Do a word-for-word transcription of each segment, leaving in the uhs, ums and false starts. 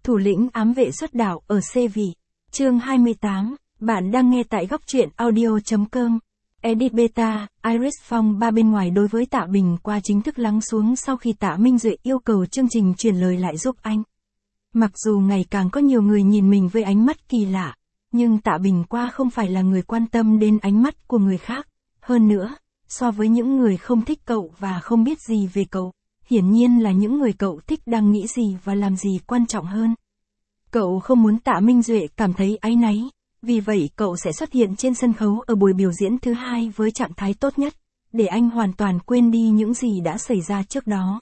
Thủ lĩnh ám vệ xuất đạo ở xê vị. Chương hai mươi tám, bạn đang nghe tại góc truyện audio chấm com. Edit Beta, Iris Phong ba bên ngoài đối với Tạ Bình Qua chính thức lắng xuống sau khi Tạ Minh Duệ yêu cầu chương trình chuyển lời lại giúp anh. Mặc dù ngày càng có nhiều người nhìn mình với ánh mắt kỳ lạ, nhưng Tạ Bình Qua không phải là người quan tâm đến ánh mắt của người khác. Hơn nữa, so với những người không thích cậu và không biết gì về cậu, hiển nhiên là những người cậu thích đang nghĩ gì và làm gì quan trọng hơn. Cậu không muốn Tạ Minh Duệ cảm thấy áy náy, vì vậy cậu sẽ xuất hiện trên sân khấu ở buổi biểu diễn thứ hai với trạng thái tốt nhất, để anh hoàn toàn quên đi những gì đã xảy ra trước đó.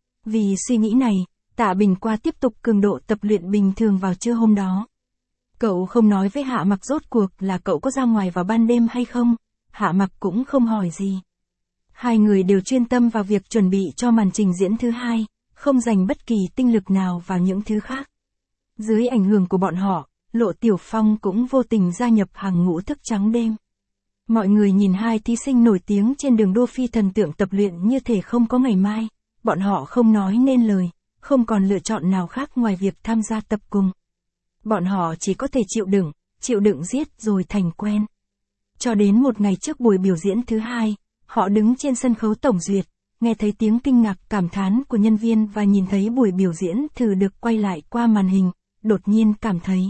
Vì suy nghĩ này, Tạ Bình Qua tiếp tục cường độ tập luyện bình thường vào trưa hôm đó. Cậu không nói với Hạ Mặc rốt cuộc là cậu có ra ngoài vào ban đêm hay không, Hạ Mặc cũng không hỏi gì. Hai người đều chuyên tâm vào việc chuẩn bị cho màn trình diễn thứ hai, không dành bất kỳ tinh lực nào vào những thứ khác. Dưới ảnh hưởng của bọn họ, Lộ Tiểu Phong cũng vô tình gia nhập hàng ngũ thức trắng đêm. Mọi người nhìn hai thí sinh nổi tiếng trên đường đua phi thần tượng tập luyện như thể không có ngày mai, bọn họ không nói nên lời, không còn lựa chọn nào khác ngoài việc tham gia tập cùng. Bọn họ chỉ có thể chịu đựng, chịu đựng giết rồi thành quen. Cho đến một ngày trước buổi biểu diễn thứ hai, họ đứng trên sân khấu tổng duyệt, nghe thấy tiếng kinh ngạc cảm thán của nhân viên và nhìn thấy buổi biểu diễn thử được quay lại qua màn hình, đột nhiên cảm thấy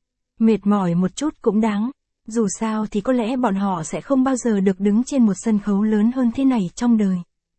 mệt mỏi một chút cũng đáng, dù sao thì có lẽ bọn họ sẽ không bao giờ được đứng trên một sân khấu lớn hơn thế này trong đời.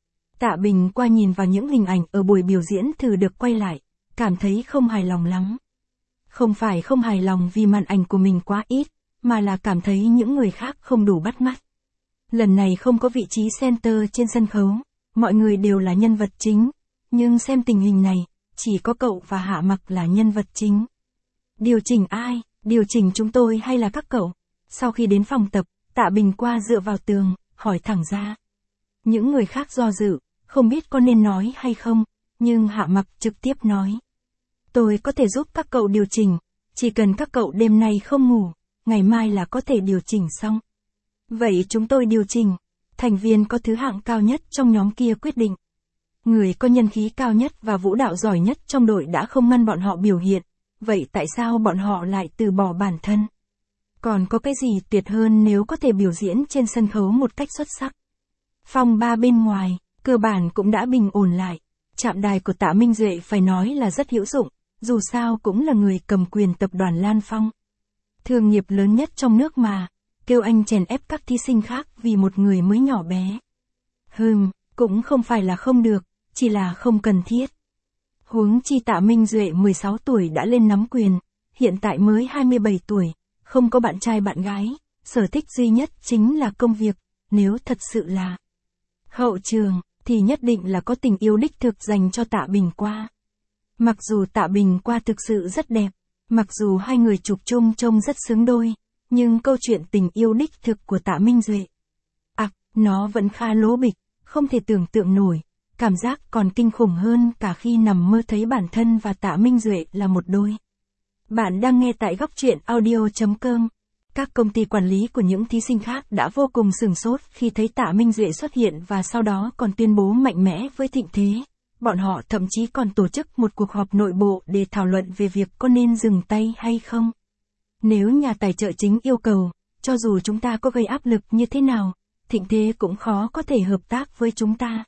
Tạ Bình Qua nhìn vào những hình ảnh ở buổi biểu diễn thử được quay lại, cảm thấy không hài lòng lắm. Không phải không hài lòng vì màn ảnh của mình quá ít, mà là cảm thấy những người khác không đủ bắt mắt. Lần này không có vị trí center trên sân khấu, mọi người đều là nhân vật chính, nhưng xem tình hình này, chỉ có cậu và Hạ Mặc là nhân vật chính. Điều chỉnh ai? Điều chỉnh chúng tôi hay là các cậu? Sau khi đến phòng tập, Tạ Bình Qua dựa vào tường, hỏi thẳng ra. Những người khác do dự, không biết có nên nói hay không, nhưng Hạ Mặc trực tiếp nói. Tôi có thể giúp các cậu điều chỉnh, chỉ cần các cậu đêm nay không ngủ, ngày mai là có thể điều chỉnh xong. Vậy chúng tôi điều chỉnh, thành viên có thứ hạng cao nhất trong nhóm kia quyết định. Người có nhân khí cao nhất và vũ đạo giỏi nhất trong đội đã không ngăn bọn họ biểu hiện, vậy tại sao bọn họ lại từ bỏ bản thân? Còn có cái gì tuyệt hơn nếu có thể biểu diễn trên sân khấu một cách xuất sắc? Phòng ba bên ngoài, cơ bản cũng đã bình ổn lại. Trạm đài của Tạ Minh Duệ phải nói là rất hữu dụng, dù sao cũng là người cầm quyền tập đoàn Lan Phong. Thương nghiệp lớn nhất trong nước mà, kêu anh chèn ép các thí sinh khác vì một người mới nhỏ bé. Hừm, cũng không phải là không được, chỉ là không cần thiết. Huống chi Tạ Minh Duệ mười sáu tuổi đã lên nắm quyền, hiện tại mới hai mươi bảy tuổi, không có bạn trai bạn gái, sở thích duy nhất chính là công việc, nếu thật sự là hậu trường, thì nhất định là có tình yêu đích thực dành cho Tạ Bình Qua. Mặc dù Tạ Bình Qua thực sự rất đẹp, mặc dù hai người chụp chung trông rất xứng đôi, nhưng câu chuyện tình yêu đích thực của Tạ Minh Duệ, à, nó vẫn khá lố bịch, không thể tưởng tượng nổi, cảm giác còn kinh khủng hơn cả khi nằm mơ thấy bản thân và Tạ Minh Duệ là một đôi. Bạn đang nghe tại góc truyện audio chấm com. Các công ty quản lý của những thí sinh khác đã vô cùng sửng sốt khi thấy Tạ Minh Duệ xuất hiện và sau đó còn tuyên bố mạnh mẽ với Thịnh Thế. Bọn họ thậm chí còn tổ chức một cuộc họp nội bộ để thảo luận về việc có nên dừng tay hay không. Nếu nhà tài trợ chính yêu cầu, cho dù chúng ta có gây áp lực như thế nào, Thịnh Thế cũng khó có thể hợp tác với chúng ta.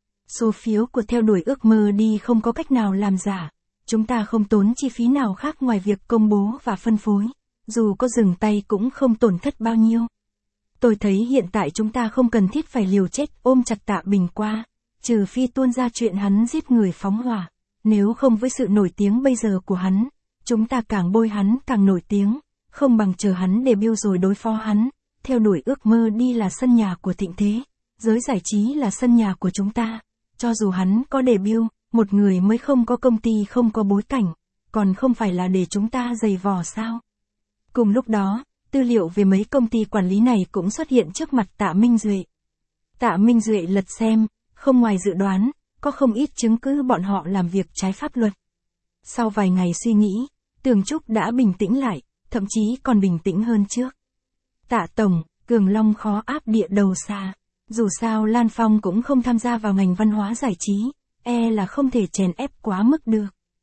Số phiếu của theo đuổi ước mơ đi không có cách nào làm giả, chúng ta không tốn chi phí nào khác ngoài việc công bố và phân phối, dù có dừng tay cũng không tổn thất bao nhiêu. Tôi thấy hiện tại chúng ta không cần thiết phải liều chết ôm chặt Tạ Bình Qua, trừ phi tuôn ra chuyện hắn giết người phóng hỏa, nếu không với sự nổi tiếng bây giờ của hắn, chúng ta càng bôi hắn càng nổi tiếng, không bằng chờ hắn debut rồi đối phó hắn. Theo đuổi ước mơ đi là sân nhà của Thịnh Thế, giới giải trí là sân nhà của chúng ta. Cho dù hắn có debut, một người mới không có công ty không có bối cảnh, còn không phải là để chúng ta giày vò sao? Cùng lúc đó, tư liệu về mấy công ty quản lý này cũng xuất hiện trước mặt Tạ Minh Duệ. Tạ Minh Duệ lật xem, không ngoài dự đoán, có không ít chứng cứ bọn họ làm việc trái pháp luật. Sau vài ngày suy nghĩ, Tường Trúc đã bình tĩnh lại, thậm chí còn bình tĩnh hơn trước. Tạ Tổng, Cường Long khó áp địa đầu xa. Dù sao Lan Phong cũng không tham gia vào ngành văn hóa giải trí, e là không thể chèn ép quá mức được.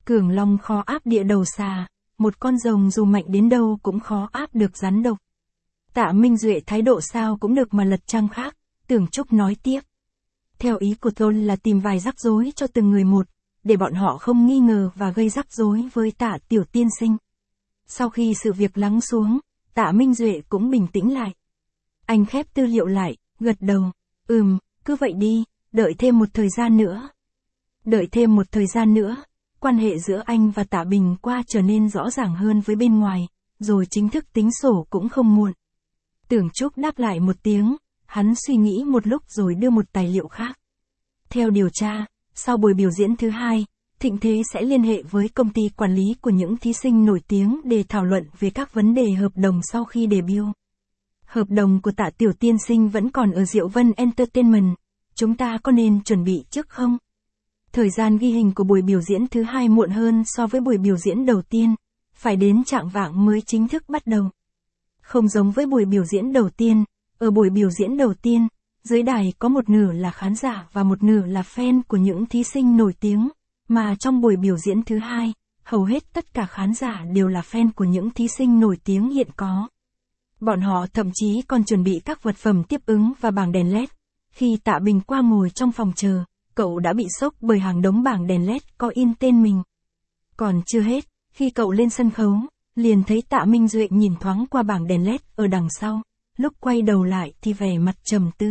Cường long khó áp địa đầu xà, một con rồng dù mạnh đến đâu cũng khó áp được rắn độc. Tạ Minh Duệ thái độ sao cũng được mà lật trang khác, Tưởng Trúc nói tiếp. Theo ý của tôi là tìm vài rắc rối cho từng người một, để bọn họ không nghi ngờ và gây rắc rối với Tạ tiểu tiên sinh. Sau khi sự việc lắng xuống, Tạ Minh Duệ cũng bình tĩnh lại. Anh khép tư liệu lại, gật đầu. Ừm, cứ vậy đi, đợi thêm một thời gian nữa. Đợi thêm một thời gian nữa, quan hệ giữa anh và Tạ Bình Qua trở nên rõ ràng hơn với bên ngoài, rồi chính thức tính sổ cũng không muộn. Tưởng Trúc đáp lại một tiếng, hắn suy nghĩ một lúc rồi đưa một tài liệu khác. Theo điều tra, sau buổi biểu diễn thứ hai, Thịnh Thế sẽ liên hệ với công ty quản lý của những thí sinh nổi tiếng để thảo luận về các vấn đề hợp đồng sau khi debut. Hợp đồng của Tạ tiểu tiên sinh vẫn còn ở Diệu Vân Entertainment, chúng ta có nên chuẩn bị trước không? Thời gian ghi hình của buổi biểu diễn thứ hai muộn hơn so với buổi biểu diễn đầu tiên, phải đến chạng vạng mới chính thức bắt đầu. Không giống với buổi biểu diễn đầu tiên, ở buổi biểu diễn đầu tiên, dưới đài có một nửa là khán giả và một nửa là fan của những thí sinh nổi tiếng, mà trong buổi biểu diễn thứ hai, hầu hết tất cả khán giả đều là fan của những thí sinh nổi tiếng hiện có. Bọn họ thậm chí còn chuẩn bị các vật phẩm tiếp ứng và bảng đèn led. Khi Tạ Bình Qua ngồi trong phòng chờ, cậu đã bị sốc bởi hàng đống bảng đèn led có in tên mình. Còn chưa hết, khi cậu lên sân khấu, liền thấy Tạ Minh Duệ nhìn thoáng qua bảng đèn led ở đằng sau, lúc quay đầu lại thì vẻ mặt trầm tư.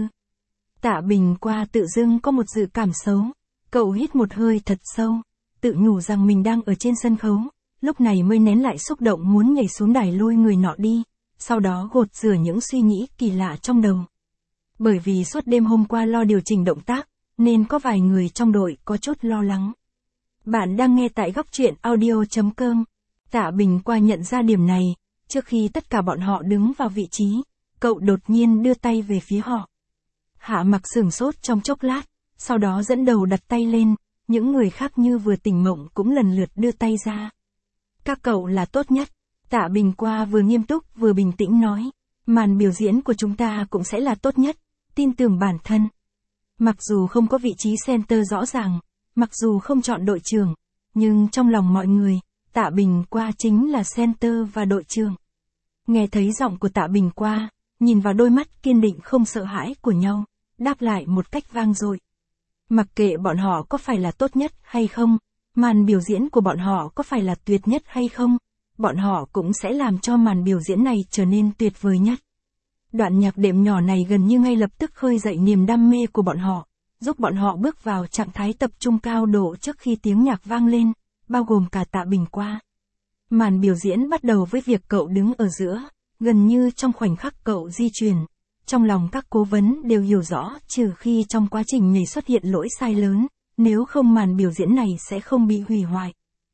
Tạ Bình Qua tự dưng có một dự cảm xấu, cậu hít một hơi thật sâu, tự nhủ rằng mình đang ở trên sân khấu, lúc này mới nén lại xúc động muốn nhảy xuống đài lôi người nọ đi, sau đó gột rửa những suy nghĩ kỳ lạ trong đầu. Bởi vì suốt đêm hôm qua lo điều chỉnh động tác, nên có vài người trong đội có chút lo lắng. Bạn đang nghe tại góc truyện audio chấm com. Tạ Bình Qua nhận ra điểm này, trước khi tất cả bọn họ đứng vào vị trí, cậu đột nhiên đưa tay về phía họ. Hạ Mặc sửng sốt trong chốc lát, sau đó dẫn đầu đặt tay lên, những người khác như vừa tỉnh mộng cũng lần lượt đưa tay ra. Các cậu là tốt nhất, Tạ Bình Qua vừa nghiêm túc vừa bình tĩnh nói, màn biểu diễn của chúng ta cũng sẽ là tốt nhất, tin tưởng bản thân. Mặc dù không có vị trí center rõ ràng, mặc dù không chọn đội trưởng, nhưng trong lòng mọi người, Tạ Bình Qua chính là center và đội trưởng. Nghe thấy giọng của Tạ Bình Qua, nhìn vào đôi mắt kiên định không sợ hãi của nhau, đáp lại một cách vang dội. Mặc kệ bọn họ có phải là tốt nhất hay không, màn biểu diễn của bọn họ có phải là tuyệt nhất hay không, bọn họ cũng sẽ làm cho màn biểu diễn này trở nên tuyệt vời nhất. Đoạn nhạc đệm nhỏ này gần như ngay lập tức khơi dậy niềm đam mê của bọn họ, giúp bọn họ bước vào trạng thái tập trung cao độ trước khi tiếng nhạc vang lên, bao gồm cả Tạ Bình Qua. Màn biểu diễn bắt đầu với việc cậu đứng ở giữa, gần như trong khoảnh khắc cậu di chuyển. Trong lòng các cố vấn đều hiểu rõ, trừ khi trong quá trình nhảy xuất hiện lỗi sai lớn, nếu không màn biểu diễn này sẽ không bị hủy hoại.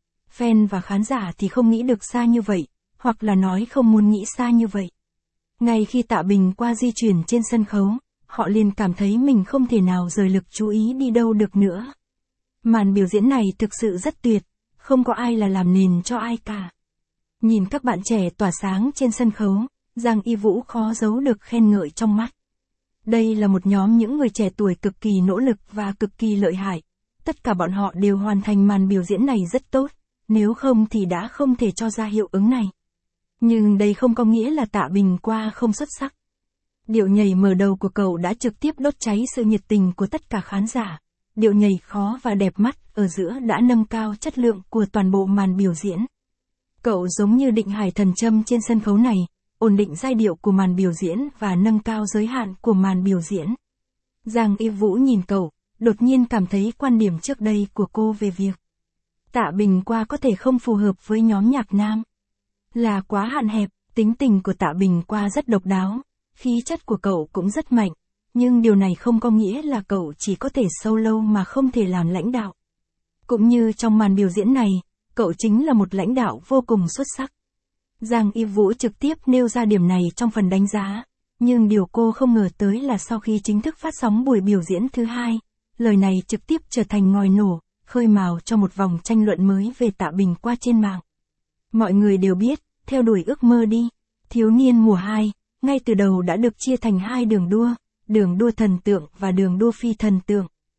Fan và khán giả thì không nghĩ được xa như vậy, hoặc là nói không muốn nghĩ xa như vậy. Ngay khi Tạ Bình Qua di chuyển trên sân khấu, họ liền cảm thấy mình không thể nào rời lực chú ý đi đâu được nữa. Màn biểu diễn này thực sự rất tuyệt, không có ai là làm nền cho ai cả. Nhìn các bạn trẻ tỏa sáng trên sân khấu, Giang Y Vũ khó giấu được khen ngợi trong mắt. Đây là một nhóm những người trẻ tuổi cực kỳ nỗ lực và cực kỳ lợi hại. Tất cả bọn họ đều hoàn thành màn biểu diễn này rất tốt, nếu không thì đã không thể cho ra hiệu ứng này. Nhưng đây không có nghĩa là Tạ Bình Qua không xuất sắc. Điệu nhảy mở đầu của cậu đã trực tiếp đốt cháy sự nhiệt tình của tất cả khán giả. Điệu nhảy khó và đẹp mắt ở giữa đã nâng cao chất lượng của toàn bộ màn biểu diễn. Cậu giống như định hải thần châm trên sân khấu này, ổn định giai điệu của màn biểu diễn và nâng cao giới hạn của màn biểu diễn. Giang Y Vũ nhìn cậu, đột nhiên cảm thấy quan điểm trước đây của cô về việc Tạ Bình Qua có thể không phù hợp với nhóm nhạc nam là quá hạn hẹp. Tính tình của Tạ Bình Qua rất độc đáo, khí chất của cậu cũng rất mạnh, nhưng điều này không có nghĩa là cậu chỉ có thể solo mà không thể làm lãnh đạo. Cũng như trong màn biểu diễn này, cậu chính là một lãnh đạo vô cùng xuất sắc. Giang Y Vũ trực tiếp nêu ra điểm này trong phần đánh giá, nhưng điều cô không ngờ tới là sau khi chính thức phát sóng buổi biểu diễn thứ hai, lời này trực tiếp trở thành ngòi nổ, khơi mào cho một vòng tranh luận mới về Tạ Bình Qua trên mạng. Mọi người đều biết, theo đuổi ước mơ đi, thiếu niên mùa hai, ngay từ đầu đã được chia thành hai đường đua, đường đua thần tượng và đường đua phi thần tượng.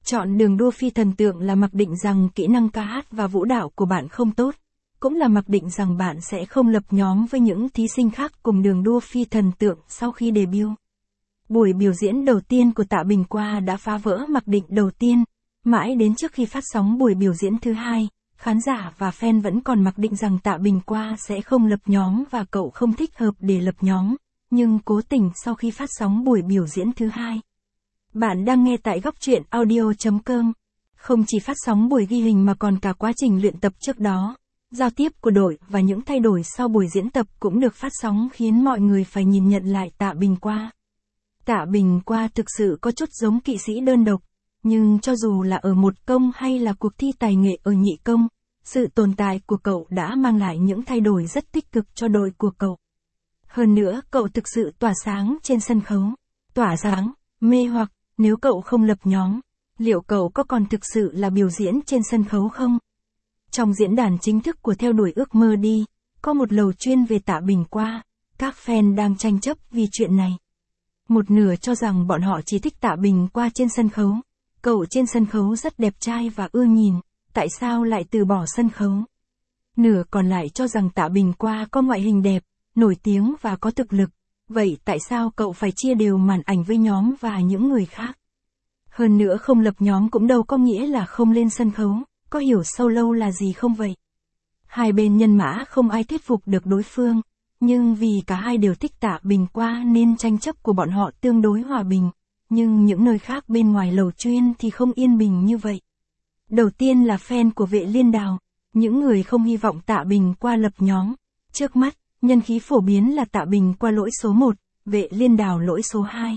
Chọn đường đua phi thần tượng là mặc định rằng kỹ năng ca hát và vũ đạo của bạn không tốt, cũng là mặc định rằng bạn sẽ không lập nhóm với những thí sinh khác cùng đường đua phi thần tượng sau khi debut. Buổi biểu diễn đầu tiên của Tạ Bình Qua đã phá vỡ mặc định đầu tiên, mãi đến trước khi phát sóng buổi biểu diễn thứ hai, khán giả và fan vẫn còn mặc định rằng Tạ Bình Qua sẽ không lập nhóm và cậu không thích hợp để lập nhóm, nhưng cố tình sau khi phát sóng buổi biểu diễn thứ hai. Bạn đang nghe tại góc truyện audio chấm com. Không chỉ phát sóng buổi ghi hình mà còn cả quá trình luyện tập trước đó, giao tiếp của đội và những thay đổi sau buổi diễn tập cũng được phát sóng khiến mọi người phải nhìn nhận lại Tạ Bình Qua. Tạ Bình Qua thực sự có chút giống kỵ sĩ đơn độc, nhưng cho dù là ở một công hay là cuộc thi tài nghệ ở nhị công, sự tồn tại của cậu đã mang lại những thay đổi rất tích cực cho đội của cậu. Hơn nữa, cậu thực sự tỏa sáng trên sân khấu. Tỏa sáng, mê hoặc, nếu cậu không lập nhóm, liệu cậu có còn thực sự là biểu diễn trên sân khấu không? Trong diễn đàn chính thức của Theo đuổi ước mơ đi, có một lầu chuyên về Tạ Bình Qua, các fan đang tranh chấp vì chuyện này. Một nửa cho rằng bọn họ chỉ thích Tạ Bình Qua trên sân khấu. Cậu trên sân khấu rất đẹp trai và ưa nhìn, tại sao lại từ bỏ sân khấu? Nửa còn lại cho rằng Tạ Bình Qua có ngoại hình đẹp, nổi tiếng và có thực lực, vậy tại sao cậu phải chia đều màn ảnh với nhóm và những người khác? Hơn nữa không lập nhóm cũng đâu có nghĩa là không lên sân khấu, có hiểu sâu lâu là gì không vậy? Hai bên nhân mã không ai thuyết phục được đối phương, nhưng vì cả hai đều thích Tạ Bình Qua nên tranh chấp của bọn họ tương đối hòa bình, nhưng những nơi khác bên ngoài lầu chuyên thì không yên bình như vậy. Đầu tiên là fan của Vệ Liên Đào, những người không hy vọng Tạ Bình Qua lập nhóm. Trước mắt, nhân khí phổ biến là Tạ Bình Qua lỗi số một, Vệ Liên Đào lỗi số hai.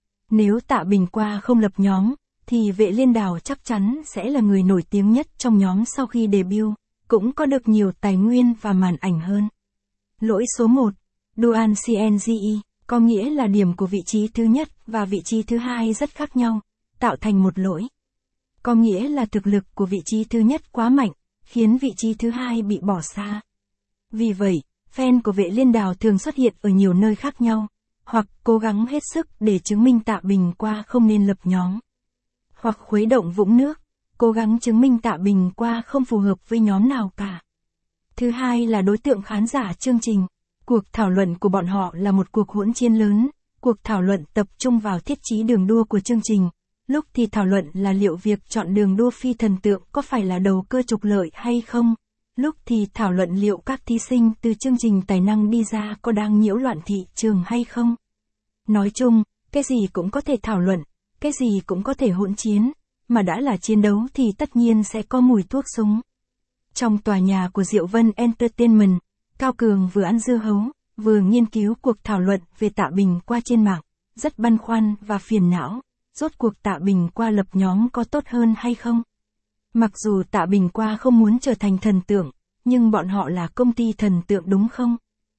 Nếu Tạ Bình Qua không lập nhóm, thì Vệ Liên Đào chắc chắn sẽ là người nổi tiếng nhất trong nhóm sau khi debut, cũng có được nhiều tài nguyên và màn ảnh hơn. Lỗi số một, Dual xê en giê e, có nghĩa là điểm của vị trí thứ nhất và vị trí thứ hai rất khác nhau, tạo thành một lỗi. Có nghĩa là thực lực của vị trí thứ nhất quá mạnh, khiến vị trí thứ hai bị bỏ xa. Vì vậy, fan của Vệ Liên Đào thường xuất hiện ở nhiều nơi khác nhau, hoặc cố gắng hết sức để chứng minh Tạ Bình Qua không nên lập nhóm. Hoặc khuấy động vũng nước, cố gắng chứng minh Tạ Bình Qua không phù hợp với nhóm nào cả. Thứ hai là đối tượng khán giả chương trình. Cuộc thảo luận của bọn họ là một cuộc hỗn chiến lớn, cuộc thảo luận tập trung vào thiết chí đường đua của chương trình. Lúc thì thảo luận là liệu việc chọn đường đua phi thần tượng có phải là đầu cơ trục lợi hay không. Lúc thì thảo luận liệu các thí sinh từ chương trình tài năng đi ra có đang nhiễu loạn thị trường hay không. Nói chung, cái gì cũng có thể thảo luận, cái gì cũng có thể hỗn chiến, mà đã là chiến đấu thì tất nhiên sẽ có mùi thuốc súng. Trong tòa nhà của Diệu Vân Entertainment, Cao Cường vừa ăn dưa hấu, vừa nghiên cứu cuộc thảo luận về Tạ Bình Qua trên mạng, rất băn khoăn và phiền não, rốt cuộc Tạ Bình Qua lập nhóm có tốt hơn hay không? Mặc dù Tạ Bình Qua không muốn trở thành thần tượng, nhưng bọn họ là công ty thần tượng đúng không?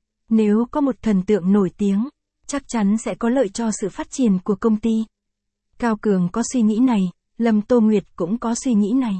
Nếu có một thần tượng nổi tiếng, chắc chắn sẽ có lợi cho sự phát triển của công ty. Cao Cường có suy nghĩ này, Lâm Tô Nguyệt cũng có suy nghĩ này.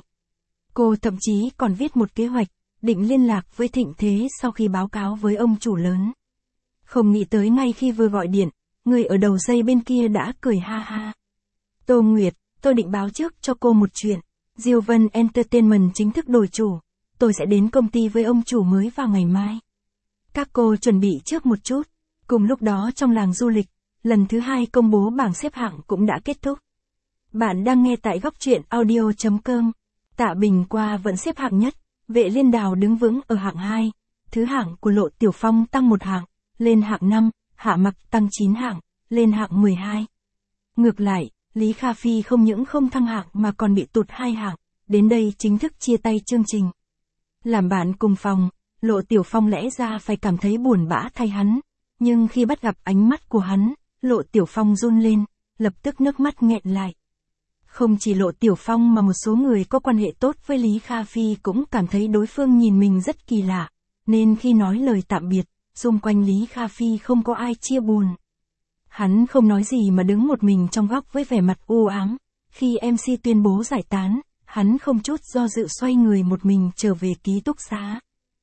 Cô thậm chí còn viết một kế hoạch, định liên lạc với Thịnh Thế sau khi báo cáo với ông chủ lớn. Không nghĩ tới ngay khi vừa gọi điện, người ở đầu dây bên kia đã cười ha ha. Tô Nguyệt, tôi định báo trước cho cô một chuyện. Diệu Vân Entertainment chính thức đổi chủ. Tôi sẽ đến công ty với ông chủ mới vào ngày mai. Các cô chuẩn bị trước một chút. Cùng lúc đó trong làng du lịch, lần thứ hai công bố bảng xếp hạng cũng đã kết thúc. Bạn đang nghe tại góc truyện audio chấm com. Tạ Bình Qua vẫn xếp hạng nhất. Vệ Liên Đào đứng vững ở hạng hai. Thứ hạng của Lộ Tiểu Phong tăng một hạng, lên hạng năm, Hạ Mặc tăng chín hạng, lên hạng mười hai. Ngược lại, Lý Kha Phi không những không thăng hạng mà còn bị tụt hai hạng, đến đây chính thức chia tay chương trình. Làm bạn cùng phòng, Lộ Tiểu Phong lẽ ra phải cảm thấy buồn bã thay hắn, nhưng khi bắt gặp ánh mắt của hắn, Lộ Tiểu Phong run lên, lập tức nước mắt nghẹn lại. Không chỉ Lộ Tiểu Phong mà một số người có quan hệ tốt với Lý Kha Phi cũng cảm thấy đối phương nhìn mình rất kỳ lạ, nên khi nói lời tạm biệt, xung quanh Lý Kha Phi không có ai chia buồn. Hắn không nói gì mà đứng một mình trong góc với vẻ mặt u ám. Khi em xê tuyên bố giải tán, hắn không chút do dự xoay người một mình trở về ký túc xá.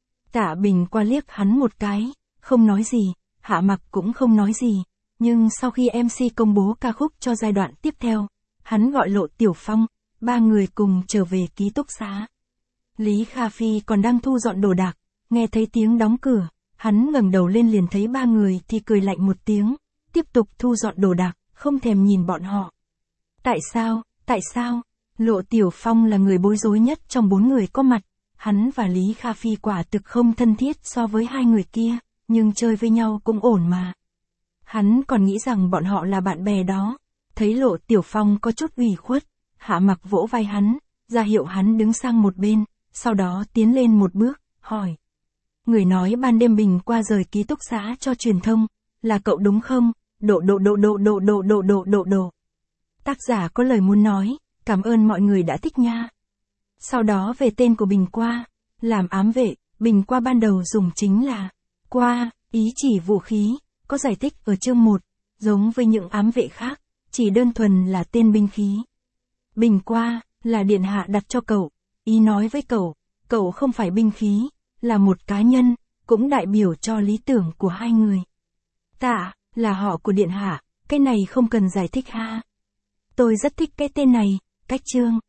Tạ Bình Qua liếc hắn một cái, không nói gì, Hạ Mặc cũng không nói gì, nhưng sau khi em xê công bố ca khúc cho giai đoạn tiếp theo, hắn gọi Lộ Tiểu Phong, ba người cùng trở về ký túc xá. Lý Kha Phi còn đang thu dọn đồ đạc, nghe thấy tiếng đóng cửa, hắn ngẩng đầu lên liền thấy ba người thì cười lạnh một tiếng, tiếp tục thu dọn đồ đạc, không thèm nhìn bọn họ. Tại sao, tại sao? Lộ Tiểu Phong là người bối rối nhất trong bốn người có mặt, hắn và Lý Kha Phi quả thực không thân thiết so với hai người kia, nhưng chơi với nhau cũng ổn mà. Hắn còn nghĩ rằng bọn họ là bạn bè đó, thấy Lộ Tiểu Phong có chút ủy khuất, Hạ Mặc vỗ vai hắn, ra hiệu hắn đứng sang một bên, sau đó tiến lên một bước, hỏi. Người nói ban đêm Bình qua rời ký túc xá cho truyền thông, là cậu đúng không? Độ độ độ độ độ độ độ độ độ độ. Tác giả có lời muốn nói, cảm ơn mọi người đã thích nha. Sau đó về tên của Bình Qua, làm ám vệ, Bình Qua ban đầu dùng chính là Qua, ý chỉ vũ khí, có giải thích ở chương một, giống với những ám vệ khác, chỉ đơn thuần là tên binh khí. Bình Qua, là điện hạ đặt cho cậu, ý nói với cậu, cậu không phải binh khí, là một cá nhân, cũng đại biểu cho lý tưởng của hai người. Tạ, là họ của điện hạ, cái này không cần giải thích ha. Tôi rất thích cái tên này, cách chương.